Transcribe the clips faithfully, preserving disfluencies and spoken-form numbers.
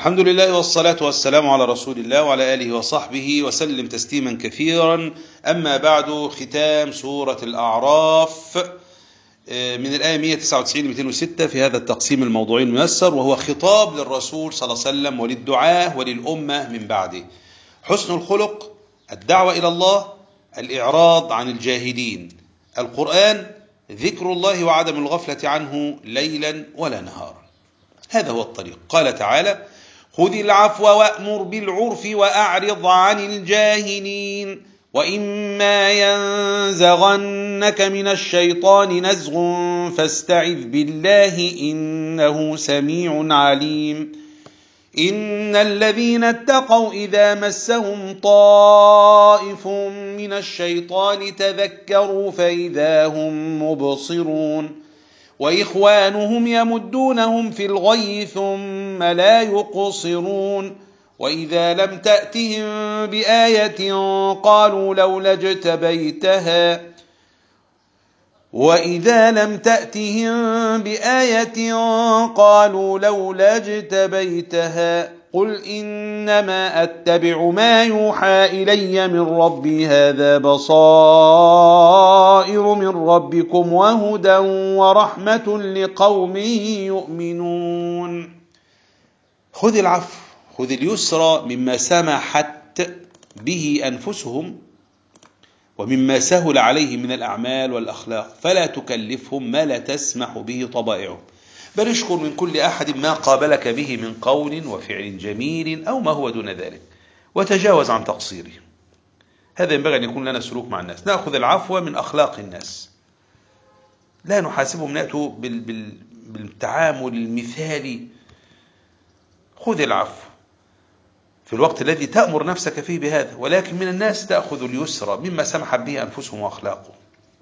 الحمد لله والصلاة والسلام على رسول الله وعلى آله وصحبه وسلم تسليما كثيرا. أما بعد، ختام سورة الأعراف من الآية مئة وتسعة وتسعين مئتين وستة في هذا التقسيم الموضوعي الميسر، وهو خطاب للرسول صلى الله عليه وسلم وللدعاة وللأمة من بعده. حسن الخلق، الدعوة إلى الله، الإعراض عن الجاهلين، القرآن، ذكر الله وعدم الغفلة عنه ليلا ولا نهارا. هذا هو الطريق. قال تعالى: خذ العفو وأمر بالعرف وأعرض عن الجاهلين وإما ينزغنك من الشيطان نزغ فاستعذ بالله إنه سميع عليم. إن الذين اتقوا إذا مسهم طائف من الشيطان تذكروا فإذا هم مبصرون وإخوانهم يمدونهم في الغي ثم لا يقصرون وإذا لم تأتهم بآية قالوا لولا اجتبيتها وإذا لم تأتهم بآية قالوا لولا اجتبيتها قل إنما أتبع ما يوحى إلي من ربي هذا بصائر من ربكم وهدى ورحمة لقوم يؤمنون. خذ العفو، خذ اليسر مما سمحت به أنفسهم ومما سهل عليه من الأعمال والأخلاق، فلا تكلفهم ما لا تسمح به طبائعهم، بل اشكر من كل أحد ما قابلك به من قول وفعل جميل أو ما هو دون ذلك، وتجاوز عن تقصيره. هذا ينبغي أن يكون لنا سلوك مع الناس. نأخذ العفو من أخلاق الناس، لا نحاسبهم، نأتوا بالتعامل المثالي. خذ العفو في الوقت الذي تأمر نفسك فيه بهذا، ولكن من الناس تأخذ اليسر مما سمحت به أنفسهم وأخلاقهم.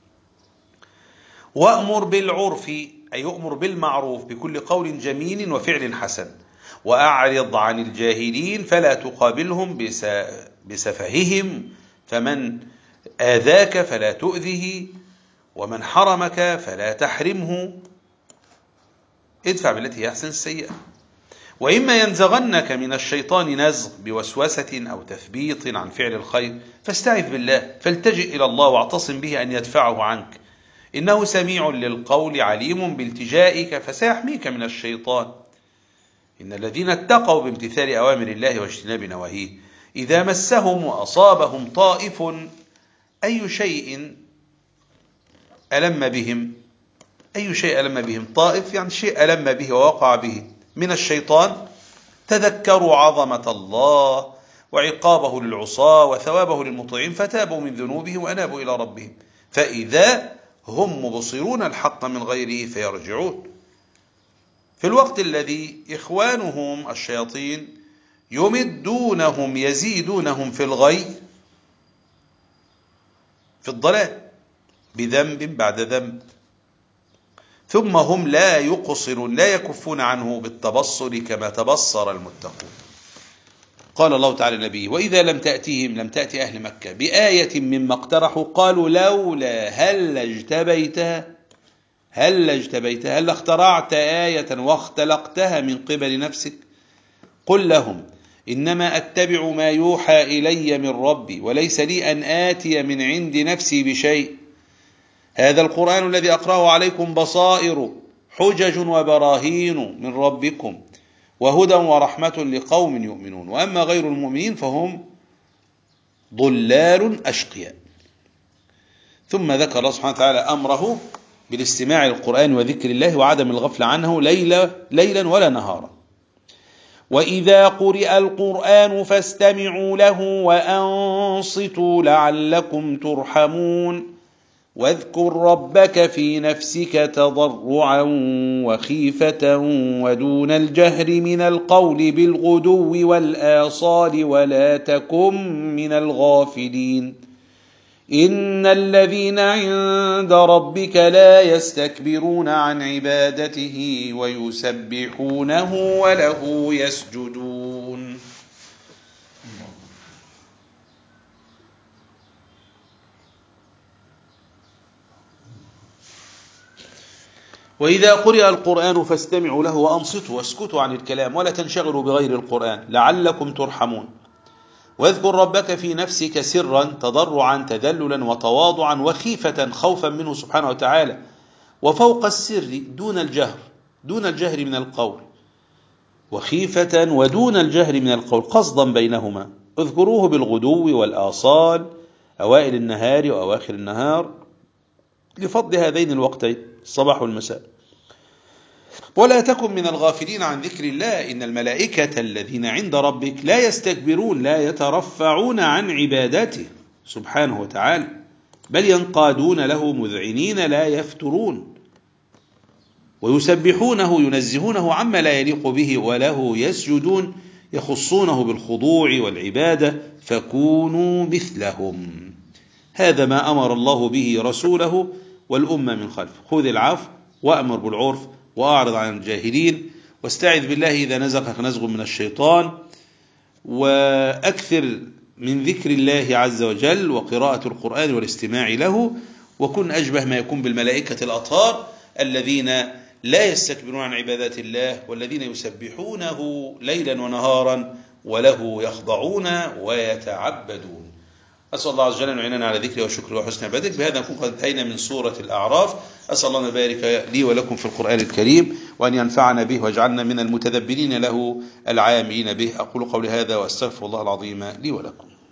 وأمر بالعرف، أي أمر بالمعروف بكل قول جميل وفعل حسن. وأعرض عن الجاهلين، فلا تقابلهم بسفههم، فمن آذاك فلا تؤذه ومن حرمك فلا تحرمه، ادفع بالتي هي أحسن السيئة. وإما ينزغنك من الشيطان نزغ بوسوسة أو تثبيط عن فعل الخير فاستعذ بالله، فالتجئ إلى الله واعتصم به أن يدفعه عنك، إنه سميع للقول عليم بالتجائك فسيحميك من الشيطان. إن الذين اتقوا بامتثال أوامر الله واجتناب نواهيه إذا مسهم وأصابهم طائف، أي شيء ألم بهم، أي شيء ألم بهم، طائف يعني شيء ألم به ووقع به من الشيطان، تذكروا عظمة الله وعقابه للعصاة وثوابه للمطيعين فتابوا من ذنوبهم وأنابوا إلى ربهم فإذا هم مبصرون الحق من غيره فيرجعون. في الوقت الذي إخوانهم الشياطين يمدونهم يزيدونهم في الغي، في الضلال، بذنب بعد ذنب، ثم هم لا يقصرون، لا يكفون عنه بالتبصر كما تبصر المتقون. قال الله تعالى لنبيه: وإذا لم تأتيهم، لم تأتي أهل مكة بآية مما اقترحوا قالوا لولا هل اجتبيتها، هل اجتبيتها، هل اخترعت آية واختلقتها من قبل نفسك. قل لهم إنما أتبع ما يوحى إلي من ربي وليس لي أن آتي من عند نفسي بشيء. هذا القرآن الذي أقرأه عليكم بصائر حجج وبراهين من ربكم وهدى ورحمة لقوم يؤمنون وأما غير المؤمنين فهم ضلال أشقياء. ثم ذكر الله سبحانه وتعالى أمره بالاستماع للقرآن وذكر الله وعدم الغفل عنه ليلا, ليلا ولا نهارا. وإذا قرئ القرآن فاستمعوا له وأنصتوا لعلكم ترحمون. واذكر ربك في نفسك تضرعا وخيفة ودون الجهر من القول بالغدو والآصال ولا تكن من الغافلين. إن الذين عند ربك لا يستكبرون عن عبادته ويسبحونه وله يسجدون. وإذا قرئ القرآن فاستمعوا له وأنصتوا واسكتوا عن الكلام ولا تنشغلوا بغير القرآن لعلكم ترحمون. واذكر ربك في نفسك سرا تضرعا تذللا وتواضعا وخيفة خوفا منه سبحانه وتعالى، وفوق السر دون الجهر دون الجهر من القول، وخيفة ودون الجهر من القول قصدا بينهما. اذكروه بالغدو والآصال، أوائل النهار وأواخر النهار، لفضل هذين الوقتين الصباح والمساء. ولا تكن من الغافلين عن ذكر الله، إن الملائكة الذين عند ربك لا يستكبرون لا يترفعون عن عبادته سبحانه وتعالى، بل ينقادون له مذعنين لا يفترون، ويسبحونه ينزهونه عما لا يليق به، وله يسجدون يخصونه بالخضوع والعبادة، فكونوا مثلهم. هذا ما أمر الله به رسوله والأمة من خلفه. خذ العفو وأمر بالعرف وأعرض عن الجاهلين، واستعذ بالله إذا نزغك نزغ من الشيطان، وأكثر من ذكر الله عز وجل وقراءة القرآن والاستماع له، وكن أشبه ما يكون بالملائكة الأطهار الذين لا يستكبرون عن عبادات الله، والذين يسبحونه ليلا ونهارا وله يخضعون ويتعبدون. أسأل الله عز وجل أن يعيننا على ذكره وشكره وحسن عبادته. بهذا نكون قد انتهينا من سورة الأعراف. أسأل الله أن يبارك لي ولكم في القرآن الكريم، وأن ينفعنا به واجعلنا من المتدبرين له العاملين به. أقول قولي هذا وأستغفر الله العظيم لي ولكم.